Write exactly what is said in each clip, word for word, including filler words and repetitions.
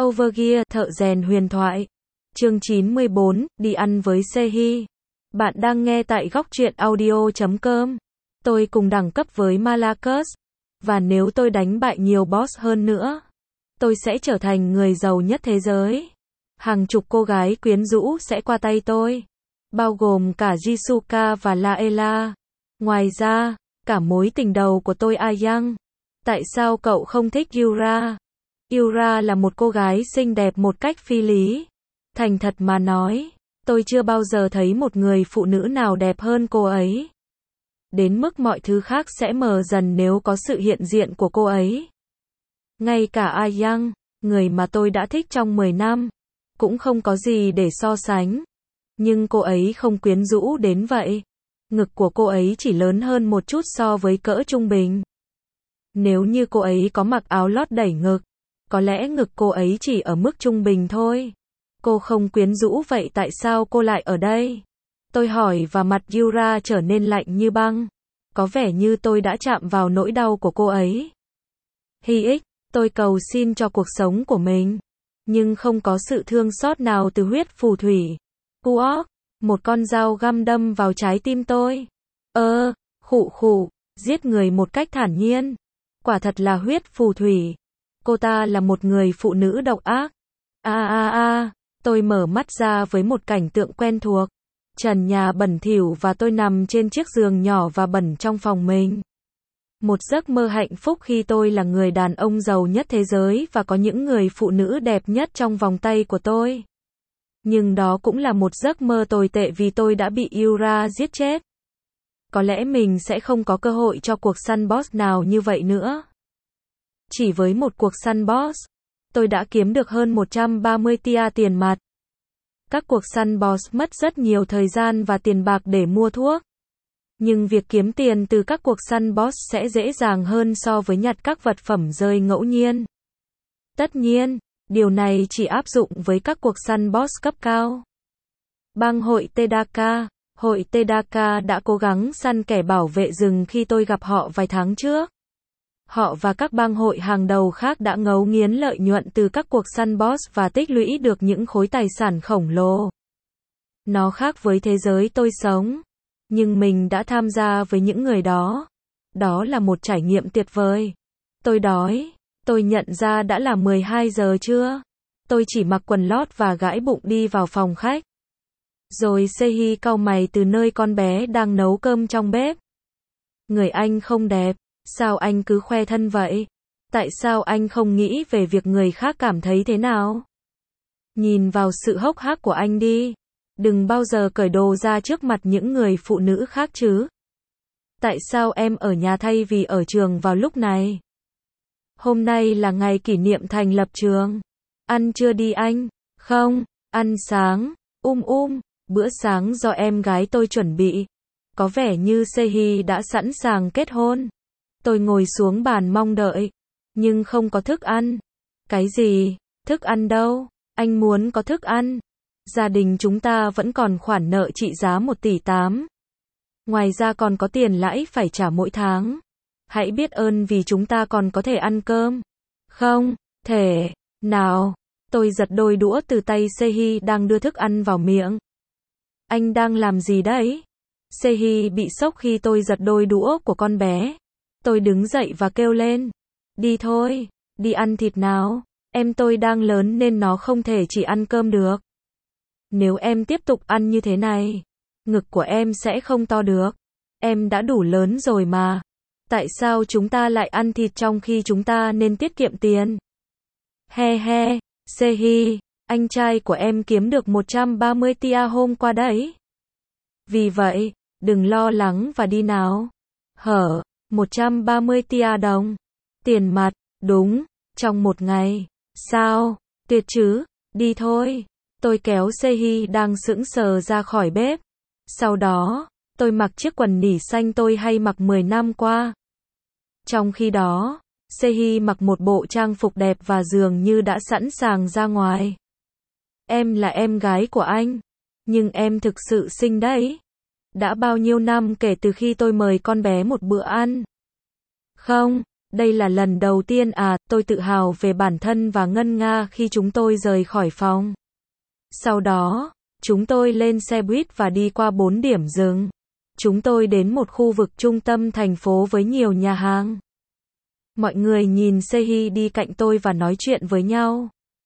Overgear, thợ rèn huyền thoại. Chương chín mươi bốn, đi ăn với Sehi. Bạn đang nghe tại góc truyện audio chấm com. Tôi cùng đẳng cấp với Marcus. Và nếu tôi đánh bại nhiều boss hơn nữa, tôi sẽ trở thành người giàu nhất thế giới. Hàng chục cô gái quyến rũ sẽ qua tay tôi, bao gồm cả Jisuka và Laela. Ngoài ra, cả mối tình đầu của tôi Ayang. Tại sao cậu không thích Yura? Yura là một cô gái xinh đẹp một cách phi lý. Thành thật mà nói, tôi chưa bao giờ thấy một người phụ nữ nào đẹp hơn cô ấy. Đến mức mọi thứ khác sẽ mờ dần nếu có sự hiện diện của cô ấy. Ngay cả Ayang, người mà tôi đã thích trong mười năm, cũng không có gì để so sánh. Nhưng cô ấy không quyến rũ đến vậy. Ngực của cô ấy chỉ lớn hơn một chút so với cỡ trung bình. Nếu như cô ấy có mặc áo lót đẩy ngực, có lẽ ngực cô ấy chỉ ở mức trung bình thôi. Cô không quyến rũ vậy tại sao cô lại ở đây? Tôi hỏi và mặt Yura trở nên lạnh như băng. Có vẻ như tôi đã chạm vào nỗi đau của cô ấy. Hi ích, tôi cầu xin cho cuộc sống của mình. Nhưng không có sự thương xót nào từ huyết phù thủy. Uok, một con dao găm đâm vào trái tim tôi. Ơ, khụ khụ, giết người một cách thản nhiên. Quả thật là huyết phù thủy. Cô ta là một người phụ nữ độc ác. A a a, tôi mở mắt ra với một cảnh tượng quen thuộc. Trần nhà bẩn thỉu và tôi nằm trên chiếc giường nhỏ và bẩn trong phòng mình. Một giấc mơ hạnh phúc khi tôi là người đàn ông giàu nhất thế giới và có những người phụ nữ đẹp nhất trong vòng tay của tôi. Nhưng đó cũng là một giấc mơ tồi tệ vì tôi đã bị Yura giết chết. Có lẽ mình sẽ không có cơ hội cho cuộc săn boss nào như vậy nữa. Chỉ với một cuộc săn boss, tôi đã kiếm được hơn một trăm ba mươi tia tiền mặt. Các cuộc săn boss mất rất nhiều thời gian và tiền bạc để mua thuốc. Nhưng việc kiếm tiền từ các cuộc săn boss sẽ dễ dàng hơn so với nhặt các vật phẩm rơi ngẫu nhiên. Tất nhiên, điều này chỉ áp dụng với các cuộc săn boss cấp cao. Bang hội Tedaka. Hội Tedaka đã cố gắng săn kẻ bảo vệ rừng khi tôi gặp họ vài tháng trước. Họ và các bang hội hàng đầu khác đã ngấu nghiến lợi nhuận từ các cuộc săn boss và tích lũy được những khối tài sản khổng lồ. Nó khác với thế giới tôi sống. Nhưng mình đã tham gia với những người đó. Đó là một trải nghiệm tuyệt vời. Tôi đói. Tôi nhận ra đã là mười hai giờ trưa. Tôi chỉ mặc quần lót và gãi bụng đi vào phòng khách. Rồi Sehi cau mày từ nơi con bé đang nấu cơm trong bếp. Người anh không đẹp. Sao anh cứ khoe thân vậy? Tại sao anh không nghĩ về việc người khác cảm thấy thế nào? Nhìn vào sự hốc hác của anh đi. Đừng bao giờ cởi đồ ra trước mặt những người phụ nữ khác chứ. Tại sao em ở nhà thay vì ở trường vào lúc này? Hôm nay là ngày kỷ niệm thành lập trường. Ăn chưa đi anh? Không, ăn sáng. Um um, bữa sáng do em gái tôi chuẩn bị. Có vẻ như Sehi đã sẵn sàng kết hôn. Tôi ngồi xuống bàn mong đợi. Nhưng không có thức ăn. Cái gì? Thức ăn đâu? Anh muốn có thức ăn. Gia đình chúng ta vẫn còn khoản nợ trị giá một tỷ tám. Ngoài ra còn có tiền lãi phải trả mỗi tháng. Hãy biết ơn vì chúng ta còn có thể ăn cơm. Không, thể. Nào. Tôi giật đôi đũa từ tay Sehi đang đưa thức ăn vào miệng. Anh đang làm gì đấy? Sehi bị sốc khi tôi giật đôi đũa của con bé. Tôi đứng dậy và kêu lên. Đi thôi, đi ăn thịt nào. Em tôi đang lớn nên nó không thể chỉ ăn cơm được. Nếu em tiếp tục ăn như thế này, ngực của em sẽ không to được. Em đã đủ lớn rồi mà. Tại sao chúng ta lại ăn thịt trong khi chúng ta nên tiết kiệm tiền? He he, Sehi, anh trai của em kiếm được một trăm ba mươi tia hôm qua đấy. Vì vậy, đừng lo lắng và đi nào. Hở, một trăm ba mươi tia đồng. Tiền mặt, đúng, trong một ngày. Sao, tuyệt chứ, đi thôi. Tôi kéo Sehi đang sững sờ ra khỏi bếp. Sau đó, tôi mặc chiếc quần nỉ xanh tôi hay mặc mười năm qua. Trong khi đó, Sehi mặc một bộ trang phục đẹp và dường như đã sẵn sàng ra ngoài. Em là em gái của anh. Nhưng em thực sự xinh đấy. Đã bao nhiêu năm kể từ khi tôi mời con bé một bữa ăn? Không, Đây là lần đầu tiên à, tôi tự hào về bản thân và Ngân Nga khi chúng tôi rời khỏi phòng. Sau đó, chúng tôi lên xe buýt và đi qua bốn điểm dừng. Chúng tôi đến một khu vực trung tâm thành phố với nhiều nhà hàng. Mọi người nhìn Sehi đi cạnh tôi và nói chuyện với nhau.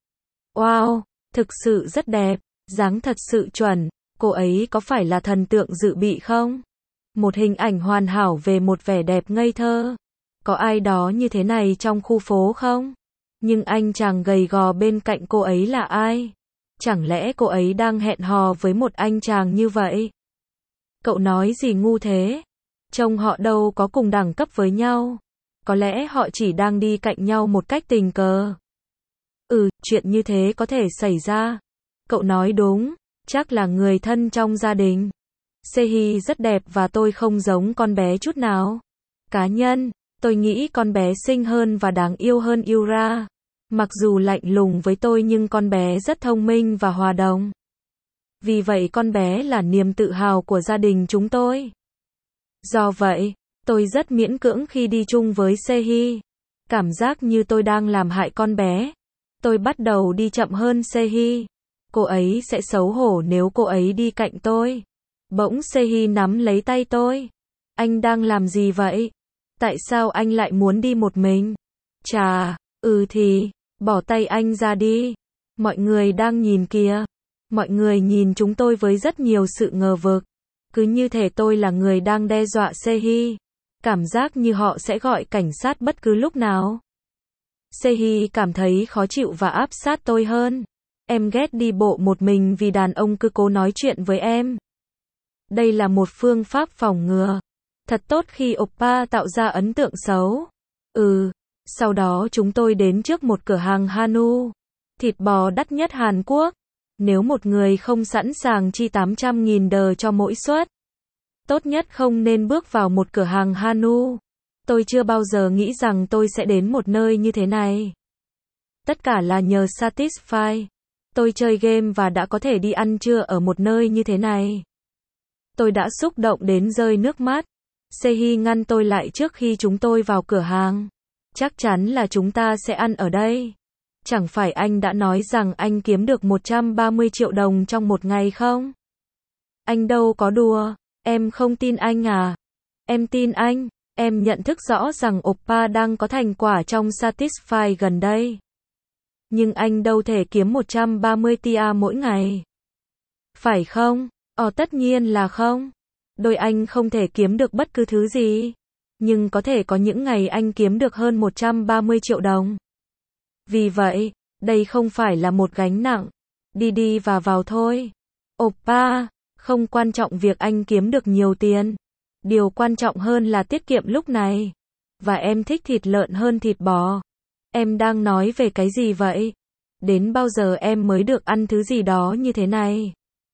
Wow, thực sự rất đẹp, dáng thật sự chuẩn, cô ấy có phải là thần tượng dự bị không? Một hình ảnh hoàn hảo về một vẻ đẹp ngây thơ. Có ai đó như thế này trong khu phố không? Nhưng anh chàng gầy gò bên cạnh cô ấy là ai? Chẳng lẽ cô ấy đang hẹn hò với một anh chàng như vậy? Cậu nói gì ngu thế? Trông họ đâu có cùng đẳng cấp với nhau. Có lẽ họ chỉ đang đi cạnh nhau một cách tình cờ. Ừ, chuyện như thế có thể xảy ra. Cậu nói đúng, chắc là người thân trong gia đình. Sehi rất đẹp và tôi không giống con bé chút nào. Cá nhân, tôi nghĩ con bé xinh hơn và đáng yêu hơn Yura. Mặc dù lạnh lùng với tôi nhưng con bé rất thông minh và hòa đồng. Vì vậy con bé là niềm tự hào của gia đình chúng tôi. Do vậy, tôi rất miễn cưỡng khi đi chung với Sehi. Cảm giác như tôi đang làm hại con bé. Tôi bắt đầu đi chậm hơn Sehi. Cô ấy sẽ xấu hổ nếu cô ấy đi cạnh tôi. Bỗng Sehi nắm lấy tay tôi. Anh đang làm gì vậy? Tại sao anh lại muốn đi một mình? Chà, ừ thì, bỏ tay anh ra đi. Mọi người đang nhìn kìa. Mọi người nhìn chúng tôi với rất nhiều sự ngờ vực. Cứ như thể tôi là người đang đe dọa Sehi. Cảm giác như họ sẽ gọi cảnh sát bất cứ lúc nào. Sehi cảm thấy khó chịu và áp sát tôi hơn. Em ghét đi bộ một mình vì đàn ông cứ cố nói chuyện với em. Đây là một phương pháp phòng ngừa. Thật tốt khi oppa tạo ra ấn tượng xấu. Ừ. Sau đó chúng tôi đến trước một cửa hàng Hanu. Thịt bò đắt nhất Hàn Quốc. Nếu một người không sẵn sàng chi tám trăm nghìn đờ cho mỗi suất, tốt nhất không nên bước vào một cửa hàng Hanu. Tôi chưa bao giờ nghĩ rằng tôi sẽ đến một nơi như thế này. Tất cả là nhờ Satisfy. Tôi chơi game và đã có thể đi ăn trưa ở một nơi như thế này. Tôi đã xúc động đến rơi nước mắt. Sehi ngăn tôi lại trước khi chúng tôi vào cửa hàng. Chắc chắn là chúng ta sẽ ăn ở đây. Chẳng phải anh đã nói rằng anh kiếm được một trăm ba mươi triệu đồng trong một ngày không? Anh đâu có đùa, em không tin anh à? Em tin anh, em nhận thức rõ rằng oppa đang có thành quả trong Satisfy gần đây. Nhưng anh đâu thể kiếm một trăm ba mươi tia mỗi ngày. Phải không? Ờ tất nhiên là không. Đôi anh không thể kiếm được bất cứ thứ gì. Nhưng có thể có những ngày anh kiếm được hơn một trăm ba mươi triệu đồng. Vì vậy, đây không phải là một gánh nặng. Đi đi và vào thôi. Oppa, không quan trọng việc anh kiếm được nhiều tiền. Điều quan trọng hơn là tiết kiệm lúc này. Và em thích thịt lợn hơn thịt bò. Em đang nói về cái gì vậy? Đến bao giờ em mới được ăn thứ gì đó như thế này?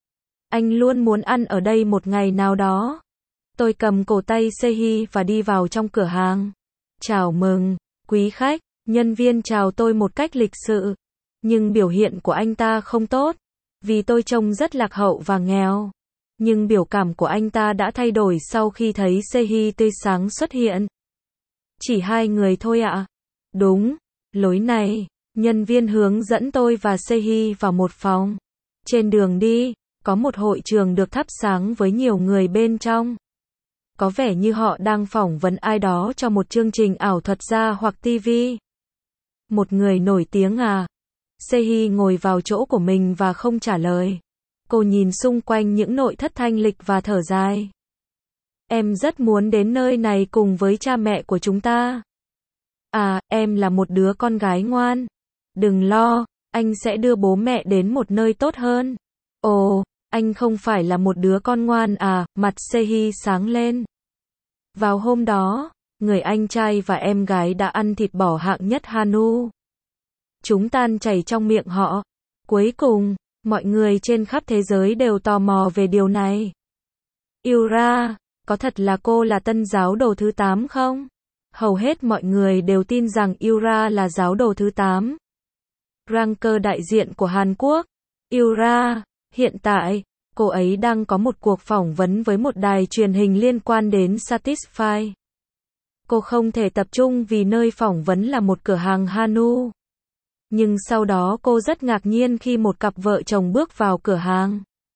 Anh luôn muốn ăn ở đây một ngày nào đó. Tôi cầm cổ tay Sehi và đi vào trong cửa hàng. Chào mừng, quý khách. Nhân viên chào tôi một cách lịch sự. Nhưng biểu hiện của anh ta không tốt. Vì tôi trông rất lạc hậu và nghèo. Nhưng biểu cảm của anh ta đã thay đổi sau khi thấy Sehi tươi sáng xuất hiện. Chỉ hai người thôi ạ? Đúng, lối này. Nhân viên hướng dẫn tôi và Sehi vào một phòng. Trên đường đi, có một hội trường được thắp sáng với nhiều người bên trong. Có vẻ như họ đang phỏng vấn ai đó cho một chương trình ảo thuật gia hoặc ti vi. Một người nổi tiếng à? Sehi ngồi vào chỗ của mình và không trả lời. Cô nhìn xung quanh những nội thất thanh lịch và thở dài. Em rất muốn đến nơi này cùng với cha mẹ của chúng ta. À, em là một đứa con gái ngoan. Đừng lo, anh sẽ đưa bố mẹ đến một nơi tốt hơn. Ồ, anh không phải là một đứa con ngoan à? Mặt Sehi sáng lên. Vào hôm đó, người anh trai và em gái đã ăn thịt bò hạng nhất Hanu. Chúng tan chảy trong miệng họ. Cuối cùng, mọi người trên khắp thế giới đều tò mò về điều này. Yura, có thật là cô là tân giáo đồ thứ tám không? Hầu hết mọi người đều tin rằng Yura là giáo đồ thứ tám. Ranker đại diện của Hàn Quốc. Yura, hiện tại, cô ấy đang có một cuộc phỏng vấn với một đài truyền hình liên quan đến Satisfy. Cô không thể tập trung vì nơi phỏng vấn là một cửa hàng Hanu. Nhưng sau đó cô rất ngạc nhiên khi một cặp vợ chồng bước vào cửa hàng.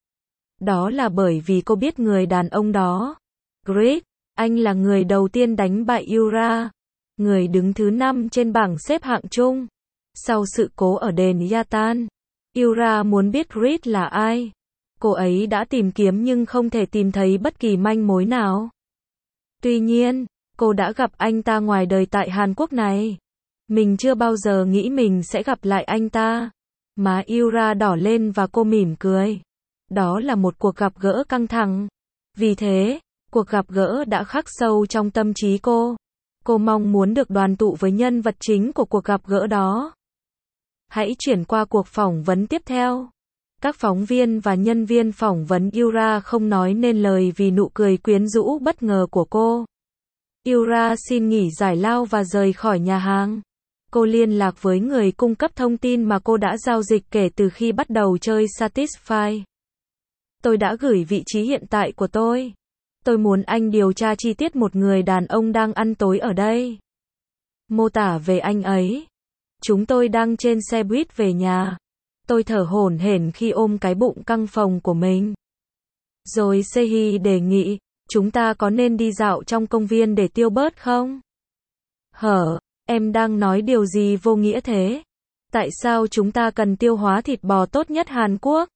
Đó là bởi vì cô biết người đàn ông đó. Great, anh là người đầu tiên đánh bại Yura, người đứng thứ năm trên bảng xếp hạng chung. Sau sự cố ở đền Yatan, Yura muốn biết Great là ai. Cô ấy đã tìm kiếm nhưng không thể tìm thấy bất kỳ manh mối nào. Tuy nhiên, cô đã gặp anh ta ngoài đời tại Hàn Quốc này. Mình chưa bao giờ nghĩ mình sẽ gặp lại anh ta. Má Yura đỏ lên và cô mỉm cười. Đó là một cuộc gặp gỡ căng thẳng. Vì thế, cuộc gặp gỡ đã khắc sâu trong tâm trí cô. Cô mong muốn được đoàn tụ với nhân vật chính của cuộc gặp gỡ đó. Hãy chuyển qua cuộc phỏng vấn tiếp theo. Các phóng viên và nhân viên phỏng vấn Yura không nói nên lời vì nụ cười quyến rũ bất ngờ của cô. Yura xin nghỉ giải lao và rời khỏi nhà hàng. Cô liên lạc với người cung cấp thông tin mà cô đã giao dịch kể từ khi bắt đầu chơi Satisfy. Tôi đã gửi vị trí hiện tại của tôi. Tôi muốn anh điều tra chi tiết một người đàn ông đang ăn tối ở đây. Mô tả về anh ấy. Chúng tôi đang trên xe buýt về nhà. Tôi thở hổn hển khi ôm cái bụng căng phồng của mình. Rồi Sehi đề nghị, chúng ta có nên đi dạo trong công viên để tiêu bớt không? Hở, em đang nói điều gì vô nghĩa thế? Tại sao chúng ta cần tiêu hóa thịt bò tốt nhất Hàn Quốc?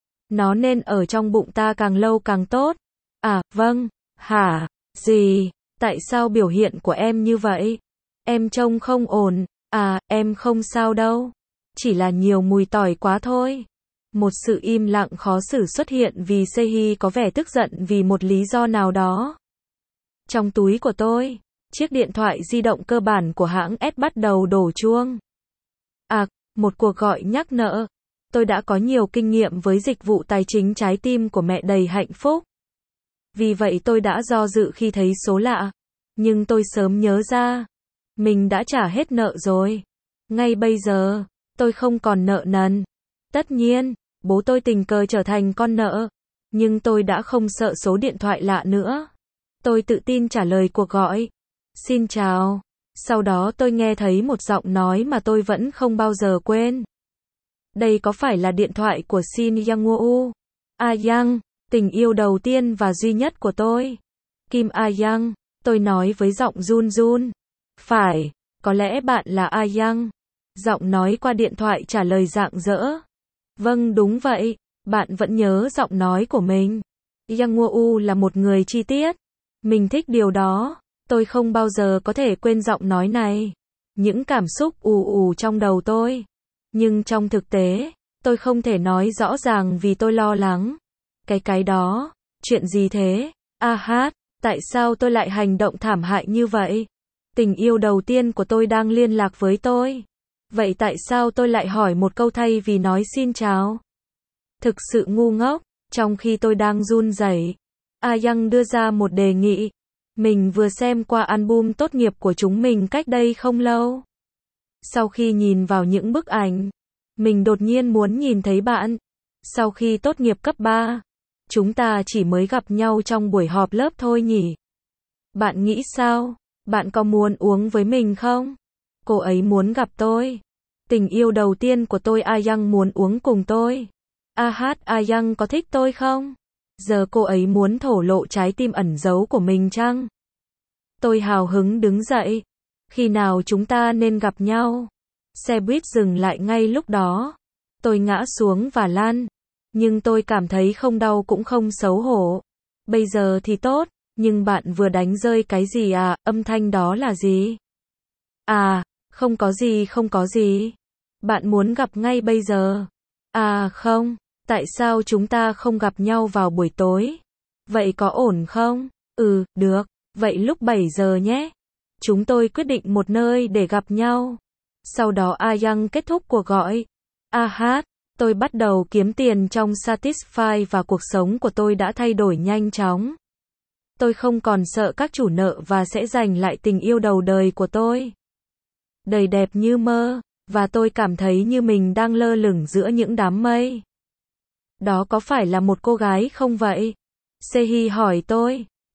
Nó nên ở trong bụng ta càng lâu càng tốt. À, vâng, hả, gì? Tại sao biểu hiện của em như vậy? Em trông không ổn. À, em không sao đâu. Chỉ là nhiều mùi tỏi quá thôi. Một sự im lặng khó xử xuất hiện vì Sehi có vẻ tức giận vì một lý do nào đó. Trong túi của tôi, chiếc điện thoại di động cơ bản của hãng S bắt đầu đổ chuông. À, một cuộc gọi nhắc nợ. Tôi đã có nhiều kinh nghiệm với dịch vụ tài chính trái tim của mẹ đầy hạnh phúc. Vì vậy tôi đã do dự khi thấy số lạ. Nhưng tôi sớm nhớ ra. Mình đã trả hết nợ rồi. Ngay bây giờ, tôi không còn nợ nần. Tất nhiên, bố tôi tình cờ trở thành con nợ. Nhưng tôi đã không sợ số điện thoại lạ nữa. Tôi tự tin trả lời cuộc gọi. Xin chào. Sau đó tôi nghe thấy một giọng nói mà tôi vẫn không bao giờ quên. Đây có phải là điện thoại của Shin Yang-woo? A Yang, tình yêu đầu tiên và duy nhất của tôi. Kim A Yang, tôi nói với giọng run run. Phải, có lẽ bạn là A Yang. Giọng nói qua điện thoại trả lời rạng rỡ. Vâng đúng vậy, bạn vẫn nhớ giọng nói của mình. Yang-woo là một người chi tiết. Mình thích điều đó. Tôi không bao giờ có thể quên giọng nói này. Những cảm xúc ù ù trong đầu tôi. Nhưng trong thực tế, tôi không thể nói rõ ràng vì tôi lo lắng. Cái cái đó, chuyện gì thế? A hát, tại sao tôi lại hành động thảm hại như vậy? Tình yêu đầu tiên của tôi đang liên lạc với tôi. Vậy tại sao tôi lại hỏi một câu thay vì nói xin chào? Thực sự ngu ngốc, trong khi tôi đang run rẩy. A Yang đưa ra một đề nghị. Mình vừa xem qua album tốt nghiệp của chúng mình cách đây không lâu. Sau khi nhìn vào những bức ảnh, mình đột nhiên muốn nhìn thấy bạn. Sau khi tốt nghiệp cấp ba, chúng ta chỉ mới gặp nhau trong buổi họp lớp thôi nhỉ? Bạn nghĩ sao? Bạn có muốn uống với mình không? Cô ấy muốn gặp tôi. Tình yêu đầu tiên của tôi A Yang muốn uống cùng tôi. A hát A Yang có thích tôi không? Giờ cô ấy muốn thổ lộ trái tim ẩn giấu của mình chăng? Tôi hào hứng đứng dậy. Khi nào chúng ta nên gặp nhau? Xe buýt dừng lại ngay lúc đó. Tôi ngã xuống và lăn. Nhưng tôi cảm thấy không đau cũng không xấu hổ. Bây giờ thì tốt, nhưng bạn vừa đánh rơi cái gì à? Âm thanh đó là gì? À, không có gì không có gì. Bạn muốn gặp ngay bây giờ? À không, tại sao chúng ta không gặp nhau vào buổi tối? Vậy có ổn không? Ừ, được, vậy lúc bảy giờ nhé. Chúng tôi quyết định một nơi để gặp nhau. Sau đó A Yang kết thúc cuộc gọi. A hát, tôi bắt đầu kiếm tiền trong Satisfy và cuộc sống của tôi đã thay đổi nhanh chóng. Tôi không còn sợ các chủ nợ và sẽ giành lại tình yêu đầu đời của tôi. Đầy đẹp như mơ, và tôi cảm thấy như mình đang lơ lửng giữa những đám mây. Đó có phải là một cô gái không vậy? Sehi hỏi tôi.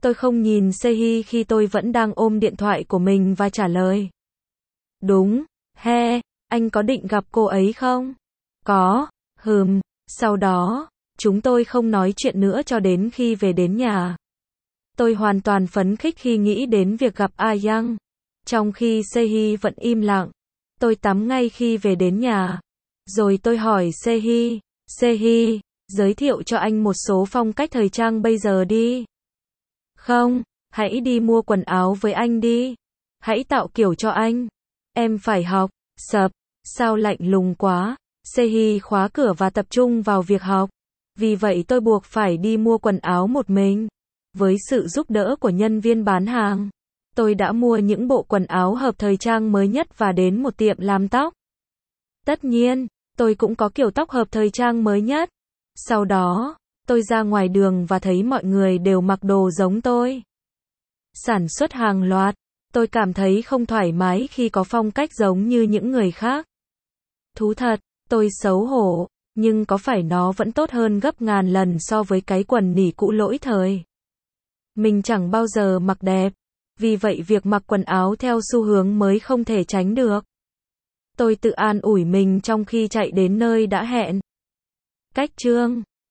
Tôi không nhìn Sehi khi tôi vẫn đang ôm điện thoại của mình và trả lời. Đúng, he, anh có định gặp cô ấy không? Có, hừm, sau đó, chúng tôi không nói chuyện nữa cho đến khi về đến nhà. Tôi hoàn toàn phấn khích khi nghĩ đến việc gặp A Young. Trong khi Sehi vẫn im lặng, tôi tắm ngay khi về đến nhà. Rồi tôi hỏi Sehi, Sehi, giới thiệu cho anh một số phong cách thời trang bây giờ đi. Không, hãy đi mua quần áo với anh đi. Hãy tạo kiểu cho anh. Em phải học, sập, sao lạnh lùng quá. Sehi khóa cửa và tập trung vào việc học. Vì vậy tôi buộc phải đi mua quần áo một mình. Với sự giúp đỡ của nhân viên bán hàng, tôi đã mua những bộ quần áo hợp thời trang mới nhất và đến một tiệm làm tóc. Tất nhiên, tôi cũng có kiểu tóc hợp thời trang mới nhất. Sau đó, tôi ra ngoài đường và thấy mọi người đều mặc đồ giống tôi. Sản xuất hàng loạt, tôi cảm thấy không thoải mái khi có phong cách giống như những người khác. Thú thật, tôi xấu hổ, nhưng có phải nó vẫn tốt hơn gấp ngàn lần so với cái quần nỉ cũ lỗi thời. Mình chẳng bao giờ mặc đẹp, vì vậy việc mặc quần áo theo xu hướng mới không thể tránh được. Tôi tự an ủi mình trong khi chạy đến nơi đã hẹn. Cách chương